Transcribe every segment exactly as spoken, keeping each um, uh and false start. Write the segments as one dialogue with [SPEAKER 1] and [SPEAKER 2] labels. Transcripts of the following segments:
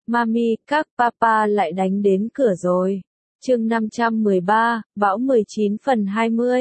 [SPEAKER 1] Mami, các papa lại đánh đến cửa rồi. Chương năm trăm mười ba, Bão mười chín phần hai mươi.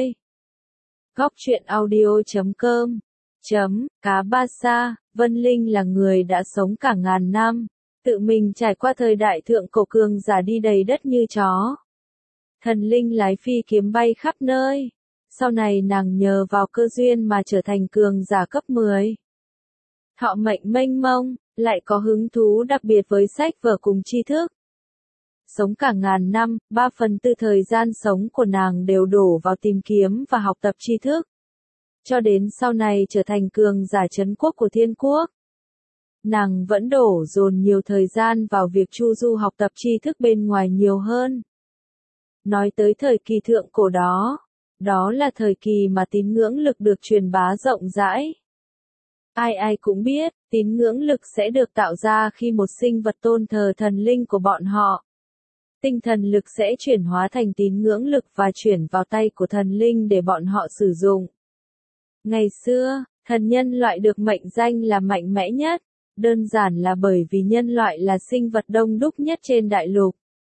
[SPEAKER 1] Góc truyện audio chấm com. Chấm, Cá Ba Sa, Vân Linh là người đã sống cả ngàn năm, tự mình trải qua thời đại thượng cổ cường giả đi đầy đất như chó. Thần linh lái phi kiếm bay khắp nơi. Sau này nàng nhờ vào cơ duyên mà trở thành cường giả cấp mười. Thọ mệnh mênh mông, lại có hứng thú đặc biệt với sách vở cùng tri thức. Sống cả ngàn năm, ba phần tư thời gian sống của nàng đều đổ vào tìm kiếm và học tập tri thức. Cho đến sau này trở thành cường giả trấn quốc của thiên quốc. Nàng vẫn đổ dồn nhiều thời gian vào việc chu du học tập tri thức bên ngoài nhiều hơn. Nói tới thời kỳ thượng cổ đó, đó là thời kỳ mà tín ngưỡng lực được truyền bá rộng rãi. Ai ai cũng biết, tín ngưỡng lực sẽ được tạo ra khi một sinh vật tôn thờ thần linh của bọn họ. Tinh thần lực sẽ chuyển hóa thành tín ngưỡng lực và chuyển vào tay của thần linh để bọn họ sử dụng. Ngày xưa, thần nhân loại được mệnh danh là mạnh mẽ nhất, đơn giản là bởi vì nhân loại là sinh vật đông đúc nhất trên đại lục.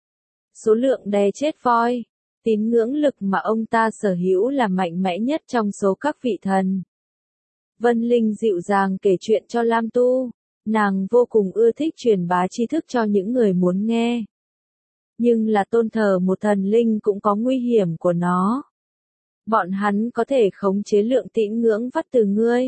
[SPEAKER 1] Số lượng đè chết voi, tín ngưỡng lực mà ông ta sở hữu là mạnh mẽ nhất trong số các vị thần. Vân Linh dịu dàng kể chuyện cho Lam Tu, nàng vô cùng ưa thích truyền bá tri thức cho những người muốn nghe. Nhưng là tôn thờ một thần linh cũng có nguy hiểm của nó. Bọn hắn có thể khống chế lượng tín ngưỡng vắt từ ngươi.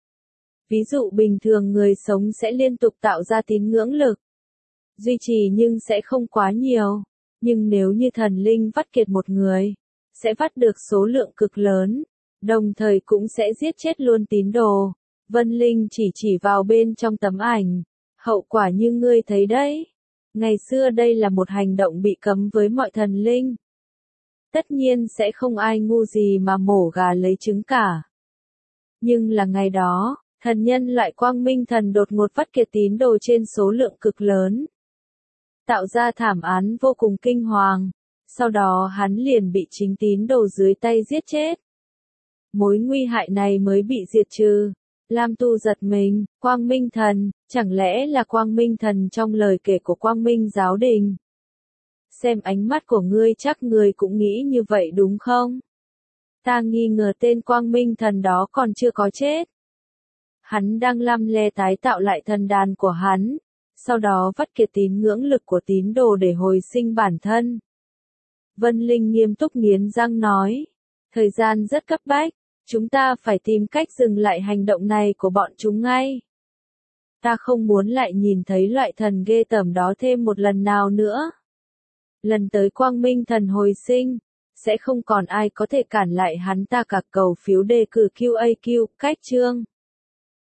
[SPEAKER 1] Ví dụ bình thường người sống sẽ liên tục tạo ra tín ngưỡng lực. Duy trì nhưng sẽ không quá nhiều. Nhưng nếu như thần linh vắt kiệt một người, sẽ vắt được số lượng cực lớn, đồng thời cũng sẽ giết chết luôn tín đồ. Vân Linh chỉ chỉ vào bên trong tấm ảnh. Hậu quả như ngươi thấy đấy. Ngày xưa đây là một hành động bị cấm với mọi thần linh. Tất nhiên sẽ không ai ngu gì mà mổ gà lấy trứng cả. Nhưng là ngày đó, thần nhân loại Quang Minh Thần đột ngột vắt kiệt tín đồ trên số lượng cực lớn. Tạo ra thảm án vô cùng kinh hoàng. Sau đó hắn liền bị chính tín đồ dưới tay giết chết. Mối nguy hại này mới bị diệt trừ. Lam Tu giật mình, Quang Minh Thần, chẳng lẽ là Quang Minh Thần trong lời kể của Quang Minh Giáo Đình? Xem ánh mắt của ngươi chắc ngươi cũng nghĩ như vậy đúng không? Ta nghi ngờ tên Quang Minh Thần đó còn chưa có chết. Hắn đang lăm le tái tạo lại thần đàn của hắn, sau đó vắt kiệt tín ngưỡng lực của tín đồ để hồi sinh bản thân. Vân Linh nghiêm túc nghiến răng nói, thời gian rất cấp bách. Chúng ta phải tìm cách dừng lại hành động này của bọn chúng ngay. Ta không muốn lại nhìn thấy loại thần ghê tởm đó thêm một lần nào nữa. Lần tới Quang Minh Thần hồi sinh, sẽ không còn ai có thể cản lại hắn ta cả. Cầu phiếu đề cử quy a quy, cách chương.